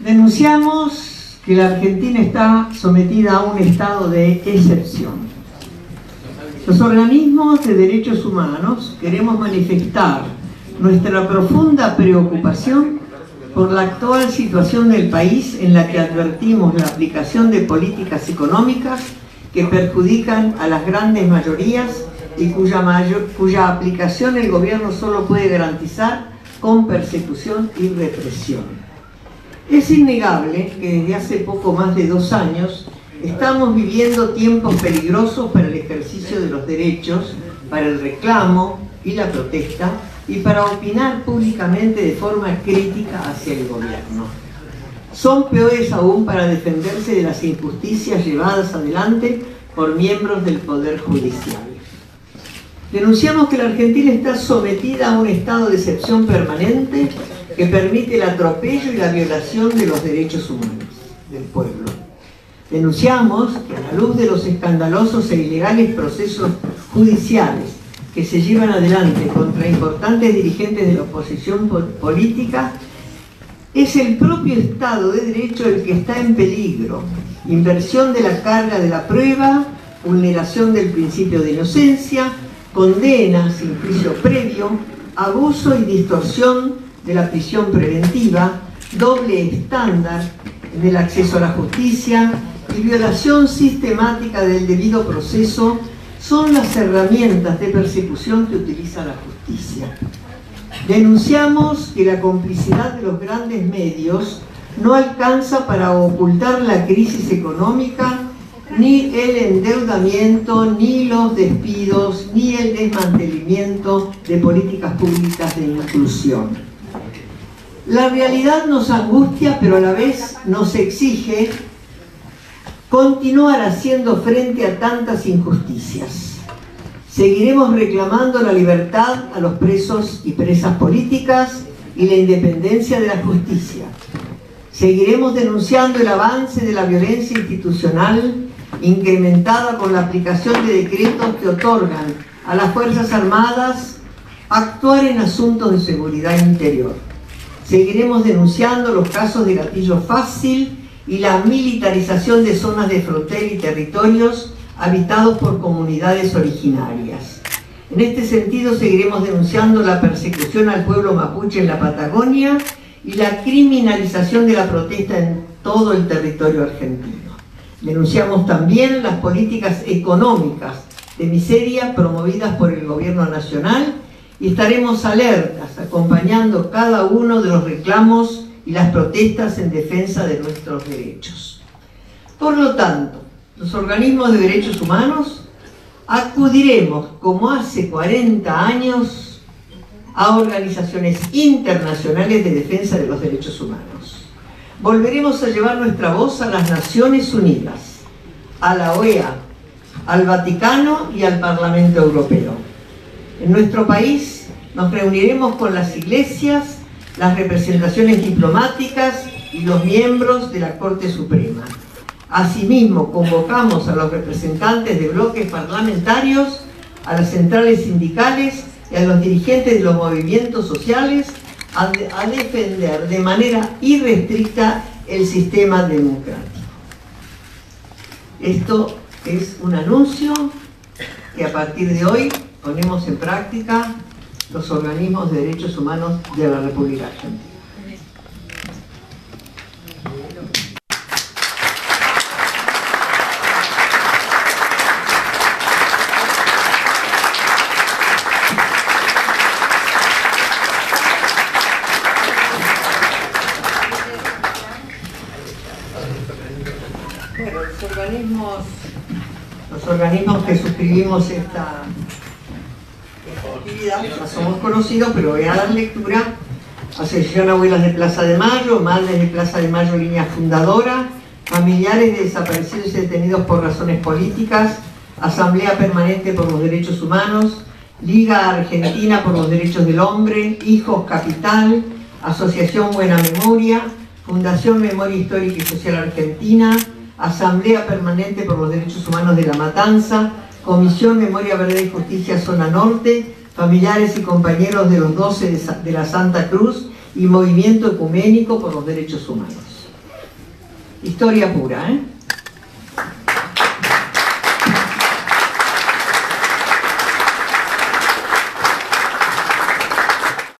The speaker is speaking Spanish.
Denunciamos que la Argentina está sometida a un estado de excepción. Los organismos de derechos humanos queremos manifestar nuestra profunda preocupación por la actual situación del país, en la que advertimos la aplicación de políticas económicas que perjudican a las grandes mayorías y cuya aplicación el gobierno solo puede garantizar con persecución y represión. Es innegable que desde hace poco más de 2 años estamos viviendo tiempos peligrosos para el ejercicio de los derechos, para el reclamo y la protesta, y para opinar públicamente de forma crítica hacia el gobierno. Son peores aún para defenderse de las injusticias llevadas adelante por miembros del Poder Judicial. Denunciamos que la Argentina está sometida a un estado de excepción permanente que permite el atropello y la violación de los derechos humanos del pueblo. Denunciamos que a la luz de los escandalosos e ilegales procesos judiciales que se llevan adelante contra importantes dirigentes de la oposición política, es el propio Estado de Derecho el que está en peligro. Inversión de la carga de la prueba, vulneración del principio de inocencia, condenas sin juicio previo, abuso y distorsión de la prisión preventiva, doble estándar del acceso a la justicia y violación sistemática del debido proceso son las herramientas de persecución que utiliza la justicia. Denunciamos que la complicidad de los grandes medios no alcanza para ocultar la crisis económica, ni el endeudamiento, ni los despidos, ni el desmantelamiento de políticas públicas de inclusión. La realidad nos angustia, pero a la vez nos exige continuar haciendo frente a tantas injusticias. Seguiremos reclamando la libertad a los presos y presas políticas y la independencia de la justicia. Seguiremos denunciando el avance de la violencia institucional, incrementada con la aplicación de decretos que otorgan a las Fuerzas Armadas actuar en asuntos de seguridad interior. Seguiremos denunciando los casos de gatillo fácil y la militarización de zonas de frontera y territorios habitados por comunidades originarias. En este sentido, seguiremos denunciando la persecución al pueblo mapuche en la Patagonia y la criminalización de la protesta en todo el territorio argentino. Denunciamos también las políticas económicas de miseria promovidas por el gobierno nacional y estaremos alertas, acompañando cada uno de los reclamos y las protestas en defensa de nuestros derechos. Por lo tanto, los organismos de derechos humanos acudiremos, como hace 40 años, a organizaciones internacionales de defensa de los derechos humanos. Volveremos a llevar nuestra voz a las Naciones Unidas, a la OEA, al Vaticano y al Parlamento Europeo. En nuestro país nos reuniremos con las iglesias, las representaciones diplomáticas y los miembros de la Corte Suprema. Asimismo, convocamos a los representantes de bloques parlamentarios, a las centrales sindicales y a los dirigentes de los movimientos sociales a defender de manera irrestricta el sistema democrático. Esto es un anuncio que a partir de hoy ponemos en práctica los organismos de derechos humanos de la República Argentina. Bueno, los organismos que suscribimos esta actividad ya somos conocidos, pero voy a dar lectura: Asociación Abuelas de Plaza de Mayo, Madres de Plaza de Mayo, línea fundadora, familiares de desaparecidos y detenidos por razones políticas, Asamblea Permanente por los Derechos Humanos, Liga Argentina por los Derechos del Hombre, Hijos Capital, Asociación Buena Memoria, Fundación Memoria Histórica y Social Argentina, Asamblea Permanente por los Derechos Humanos de La Matanza, Comisión Memoria, Verdad y Justicia Zona Norte, familiares y compañeros de los 12 de la Santa Cruz y Movimiento Ecuménico por los Derechos Humanos. Historia pura, ¿eh?